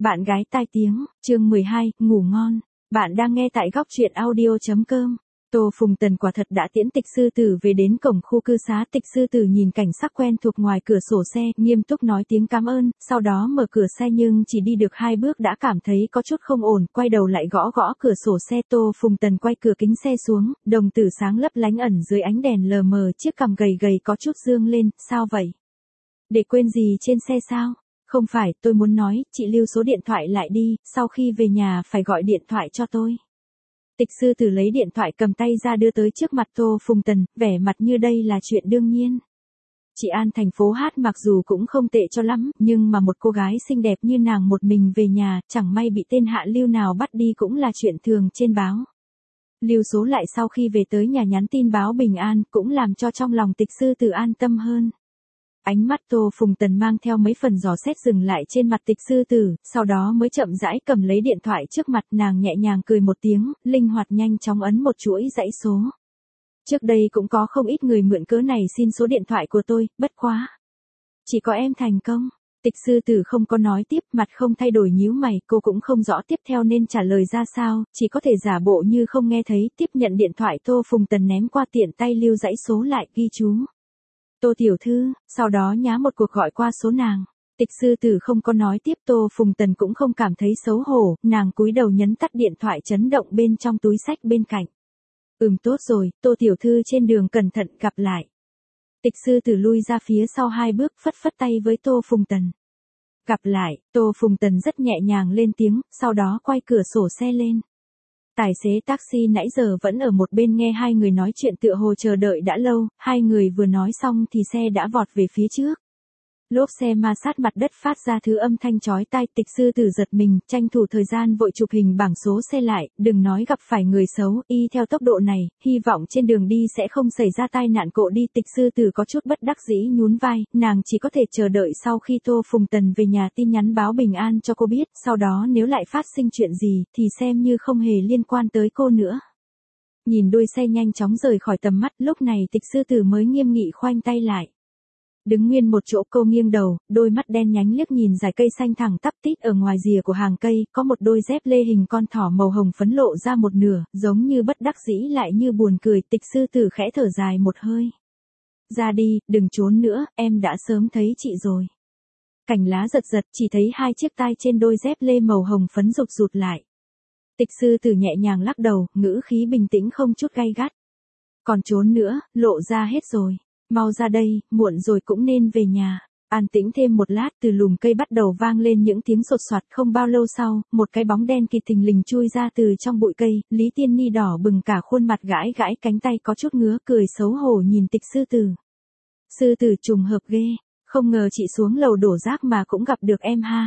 Bạn gái tai tiếng, chương 12, ngủ ngon. Bạn đang nghe tại góc truyện audio.com. Tô Phùng Tần quả thật đã tiễn Tịch Sư Tử về đến cổng khu cư xá. Tịch Sư Tử nhìn cảnh sắc quen thuộc ngoài cửa sổ xe, nghiêm túc nói tiếng cảm ơn, sau đó mở cửa xe nhưng chỉ đi được 2 bước đã cảm thấy có chút không ổn, quay đầu lại gõ gõ cửa sổ xe. Tô Phùng Tần quay cửa kính xe xuống, đồng tử sáng lấp lánh ẩn dưới ánh đèn lờ mờ, chiếc cằm gầy gầy có chút dương lên, sao vậy? Để quên gì trên xe sao? Không phải, tôi muốn nói, chị lưu số điện thoại lại đi, sau khi về nhà phải gọi điện thoại cho tôi. Tịch Sư Tử lấy điện thoại cầm tay ra đưa tới trước mặt Tô Phùng Tần, vẻ mặt như đây là chuyện đương nhiên. Chị An thành phố hát mặc dù cũng không tệ cho lắm, nhưng mà một cô gái xinh đẹp như nàng một mình về nhà, chẳng may bị tên hạ lưu nào bắt đi cũng là chuyện thường trên báo. Lưu số lại sau khi về tới nhà nhắn tin báo bình an, cũng làm cho trong lòng Tịch Sư Tử an tâm hơn. Ánh mắt Tô Phùng Tần mang theo mấy phần dò xét dừng lại trên mặt Tịch Sư Tử, sau đó mới chậm rãi cầm lấy điện thoại trước mặt, nàng nhẹ nhàng cười một tiếng, linh hoạt nhanh chóng ấn một chuỗi dãy số. Trước đây cũng có không ít người mượn cớ này xin số điện thoại của tôi, bất quá. Chỉ có em thành công. Tịch Sư Tử không có nói tiếp, mặt không thay đổi nhíu mày, cô cũng không rõ tiếp theo nên trả lời ra sao, chỉ có thể giả bộ như không nghe thấy, tiếp nhận điện thoại. Tô Phùng Tần ném qua tiện tay lưu dãy số lại, ghi chú. Tô tiểu thư, sau đó nhá một cuộc gọi qua số nàng. Tịch Sư Tử không có nói tiếp. Tô Phùng Tần cũng không cảm thấy xấu hổ, nàng cúi đầu nhấn tắt điện thoại chấn động bên trong túi xách bên cạnh. Tốt rồi, Tô tiểu thư trên đường cẩn thận, gặp lại. Tịch Sư Tử lui ra phía sau 2 bước, phất phất tay với Tô Phùng Tần. Gặp lại. Tô Phùng Tần rất nhẹ nhàng lên tiếng, sau đó quay cửa sổ xe lên. Tài xế taxi nãy giờ vẫn ở một bên nghe hai người nói chuyện tựa hồ chờ đợi đã lâu, hai người vừa nói xong thì xe đã vọt về phía trước. Lốp xe ma sát mặt đất phát ra thứ âm thanh chói tai. Tịch Sư Tử giật mình, tranh thủ thời gian vội chụp hình bảng số xe lại, đừng nói gặp phải người xấu, y theo tốc độ này, hy vọng trên đường đi sẽ không xảy ra tai nạn cộ đi. Tịch Sư Tử có chút bất đắc dĩ nhún vai, nàng chỉ có thể chờ đợi sau khi Tô Phùng Tần về nhà tin nhắn báo bình an cho cô biết, sau đó nếu lại phát sinh chuyện gì, thì xem như không hề liên quan tới cô nữa. Nhìn đuôi xe nhanh chóng rời khỏi tầm mắt, lúc này Tịch Sư Tử mới nghiêm nghị khoanh tay lại. Đứng nguyên một chỗ, cô nghiêng đầu, đôi mắt đen nhánh liếc nhìn dải cây xanh thẳng tắp tít ở ngoài rìa của hàng cây, có một đôi dép lê hình con thỏ màu hồng phấn lộ ra một nửa, giống như bất đắc dĩ lại như buồn cười. Tịch Sư Tử khẽ thở dài một hơi. Ra đi, đừng trốn nữa, em đã sớm thấy chị rồi. Cành lá giật giật, chỉ thấy 2 chiếc tai trên đôi dép lê màu hồng phấn rụt rụt lại. Tịch Sư Tử nhẹ nhàng lắc đầu, ngữ khí bình tĩnh không chút gay gắt. Còn trốn nữa, lộ ra hết rồi. Mau ra đây, muộn rồi cũng nên về nhà. An tĩnh thêm một lát, từ lùm cây bắt đầu vang lên những tiếng sột soạt. Không bao lâu sau, một cái bóng đen kỳ thình lình chui ra từ trong bụi cây. Lý Tiên Ni đỏ bừng cả khuôn mặt, gãi gãi cánh tay có chút ngứa, cười xấu hổ nhìn Tịch Sư Tử. Sư Tử, trùng hợp ghê, không ngờ chị xuống lầu đổ rác mà cũng gặp được em ha.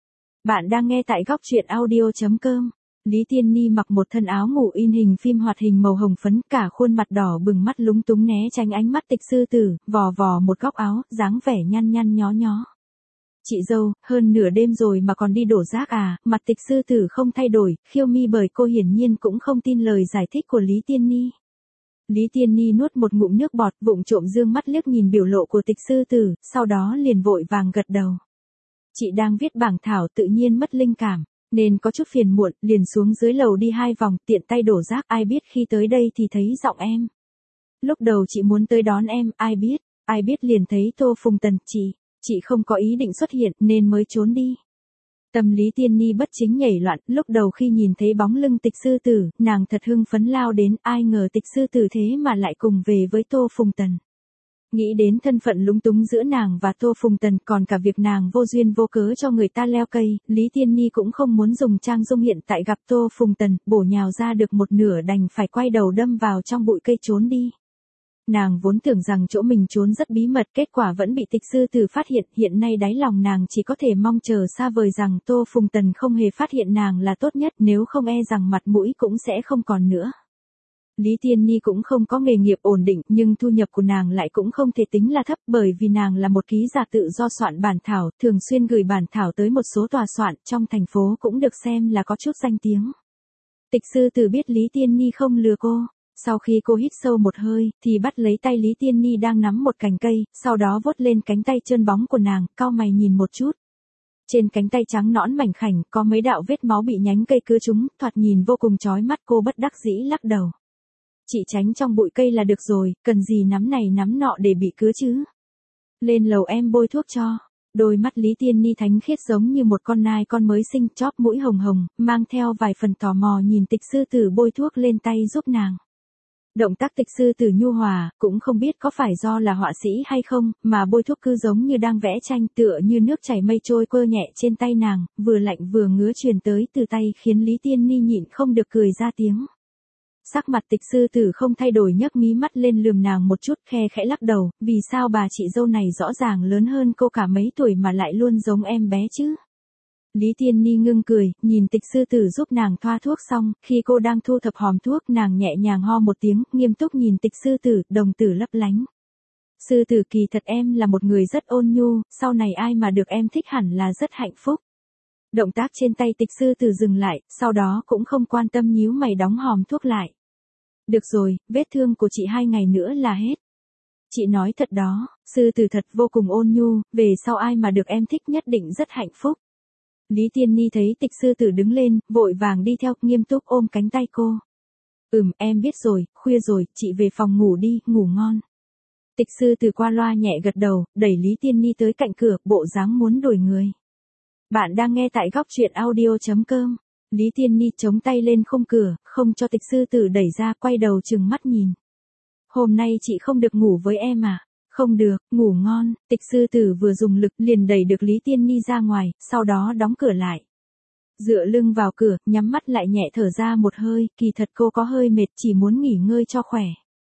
Bạn đang nghe tại góc truyện audio.com. Lý Tiên Ni mặc một thân áo ngủ in hình phim hoạt hình màu hồng phấn, cả khuôn mặt đỏ bừng, mắt lúng túng né tránh ánh mắt Tịch Sư Tử, vò vò một góc áo, dáng vẻ nhăn nhăn nhó nhó. Chị dâu, hơn nửa đêm rồi mà còn đi đổ rác à? Mặt Tịch Sư Tử không thay đổi, khiêu mi bởi cô hiển nhiên cũng không tin lời giải thích của Lý Tiên Ni. Lý Tiên Ni nuốt một ngụm nước bọt, vụng trộm dương mắt liếc nhìn biểu lộ của Tịch Sư Tử, sau đó liền vội vàng gật đầu. Chị đang viết bảng thảo tự nhiên mất linh cảm, nên có chút phiền muộn, liền xuống dưới lầu đi 2 vòng, tiện tay đổ rác, ai biết khi tới đây thì thấy giọng em. Lúc đầu chị muốn tới đón em, ai biết liền thấy Tô Phùng Tần, chị không có ý định xuất hiện nên mới trốn đi. Tâm Lý Tiên Ni bất chính nhảy loạn, lúc đầu khi nhìn thấy bóng lưng Tịch Sư Tử, nàng thật hưng phấn lao đến, ai ngờ Tịch Sư Tử thế mà lại cùng về với Tô Phùng Tần. Nghĩ đến thân phận lúng túng giữa nàng và Tô Phùng Tần, còn cả việc nàng vô duyên vô cớ cho người ta leo cây, Lý Tiên Ni cũng không muốn dùng trang dung hiện tại gặp Tô Phùng Tần, bổ nhào ra được một nửa đành phải quay đầu đâm vào trong bụi cây trốn đi. Nàng vốn tưởng rằng chỗ mình trốn rất bí mật, kết quả vẫn bị Tịch Sư Tử phát hiện, hiện nay đáy lòng nàng chỉ có thể mong chờ xa vời rằng Tô Phùng Tần không hề phát hiện nàng là tốt nhất, nếu không e rằng mặt mũi cũng sẽ không còn nữa. Lý Tiên Ni cũng không có nghề nghiệp ổn định, nhưng thu nhập của nàng lại cũng không thể tính là thấp, bởi vì nàng là một ký giả tự do soạn bản thảo, thường xuyên gửi bản thảo tới một số tòa soạn trong thành phố, cũng được xem là có chút danh tiếng. Tịch Sư Tử biết Lý Tiên Ni không lừa cô. Sau khi cô hít sâu một hơi, thì bắt lấy tay Lý Tiên Ni đang nắm một cành cây, sau đó vuốt lên cánh tay trơn bóng của nàng, cau mày nhìn một chút. Trên cánh tay trắng nõn mảnh khảnh có mấy đạo vết máu bị nhánh cây cứa trúng, thoạt nhìn vô cùng chói mắt. Cô bất đắc dĩ lắc đầu. Chị tránh trong bụi cây là được rồi, cần gì nắm này nắm nọ để bị cứa chứ. Lên lầu em bôi thuốc cho. Đôi mắt Lý Tiên Ni thánh khiết giống như một con nai con mới sinh, chóp mũi hồng hồng, mang theo vài phần tò mò nhìn Tịch sư tử bôi thuốc lên tay giúp nàng. Động tác Tịch sư tử nhu hòa, cũng không biết có phải do là họa sĩ hay không, mà bôi thuốc cứ giống như đang vẽ tranh, tựa như nước chảy mây trôi quơ nhẹ trên tay nàng, vừa lạnh vừa ngứa truyền tới từ tay khiến Lý Tiên Ni nhịn không được cười ra tiếng. Sắc mặt Tịch sư tử không thay đổi, nhấc mí mắt lên lườm nàng một chút, khe khẽ lắc đầu, vì sao bà chị dâu này rõ ràng lớn hơn cô cả mấy tuổi mà lại luôn giống em bé chứ? Lý Tiên Ni ngưng cười, nhìn Tịch sư tử giúp nàng thoa thuốc xong, khi cô đang thu thập hòm thuốc nàng nhẹ nhàng ho một tiếng, nghiêm túc nhìn Tịch sư tử, đồng tử lấp lánh. Sư tử kỳ thật em là một người rất ôn nhu, sau này ai mà được em thích hẳn là rất hạnh phúc. Động tác trên tay Tịch sư tử dừng lại, sau đó cũng không quan tâm nhíu mày đóng hòm thuốc lại. Được rồi, vết thương của chị 2 ngày nữa là hết. Chị nói thật đó, sư tử thật vô cùng ôn nhu, về sau ai mà được em thích nhất định rất hạnh phúc. Lý Tiên Ni thấy Tịch sư tử đứng lên, vội vàng đi theo, nghiêm túc ôm cánh tay cô. Em biết rồi, khuya rồi, chị về phòng ngủ đi, ngủ ngon. Tịch sư tử qua loa nhẹ gật đầu, đẩy Lý Tiên Ni tới cạnh cửa, bộ dáng muốn đuổi người. Bạn đang nghe tại góc truyện audio.com. Lý Tiên Ni chống tay lên khung cửa, không cho Tịch sư tử đẩy ra, quay đầu trừng mắt nhìn. Hôm nay chị không được ngủ với em à? Không được, ngủ ngon. Tịch sư tử vừa dùng lực liền đẩy được Lý Tiên Ni ra ngoài, sau đó đóng cửa lại. Dựa lưng vào cửa, nhắm mắt lại nhẹ thở ra một hơi, kỳ thật cô có hơi mệt, chỉ muốn nghỉ ngơi cho khỏe.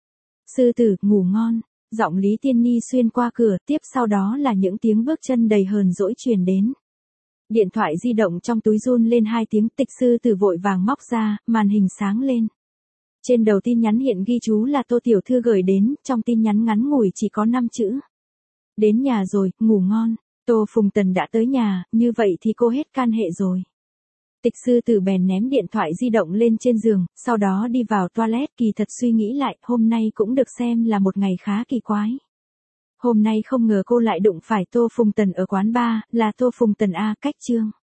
Sư tử, ngủ ngon. Giọng Lý Tiên Ni xuyên qua cửa, tiếp sau đó là những tiếng bước chân đầy hờn dỗi truyền đến. Điện thoại di động trong túi run lên 2 tiếng, Tịch sư tử vội vàng móc ra, màn hình sáng lên. Trên đầu tin nhắn hiện ghi chú là Tô tiểu thư gửi đến, trong tin nhắn ngắn ngủi chỉ có 5 chữ. Đến nhà rồi, ngủ ngon. Tô Phùng Tần đã tới nhà, như vậy thì cô hết can hệ rồi. Tịch sư tử bèn ném điện thoại di động lên trên giường, sau đó đi vào toilet, kỳ thật suy nghĩ lại, hôm nay cũng được xem là một ngày khá kỳ quái. Hôm nay không ngờ cô lại đụng phải Tô Phùng Tần ở quán bar, là Tô Phùng Tần A, cách chương.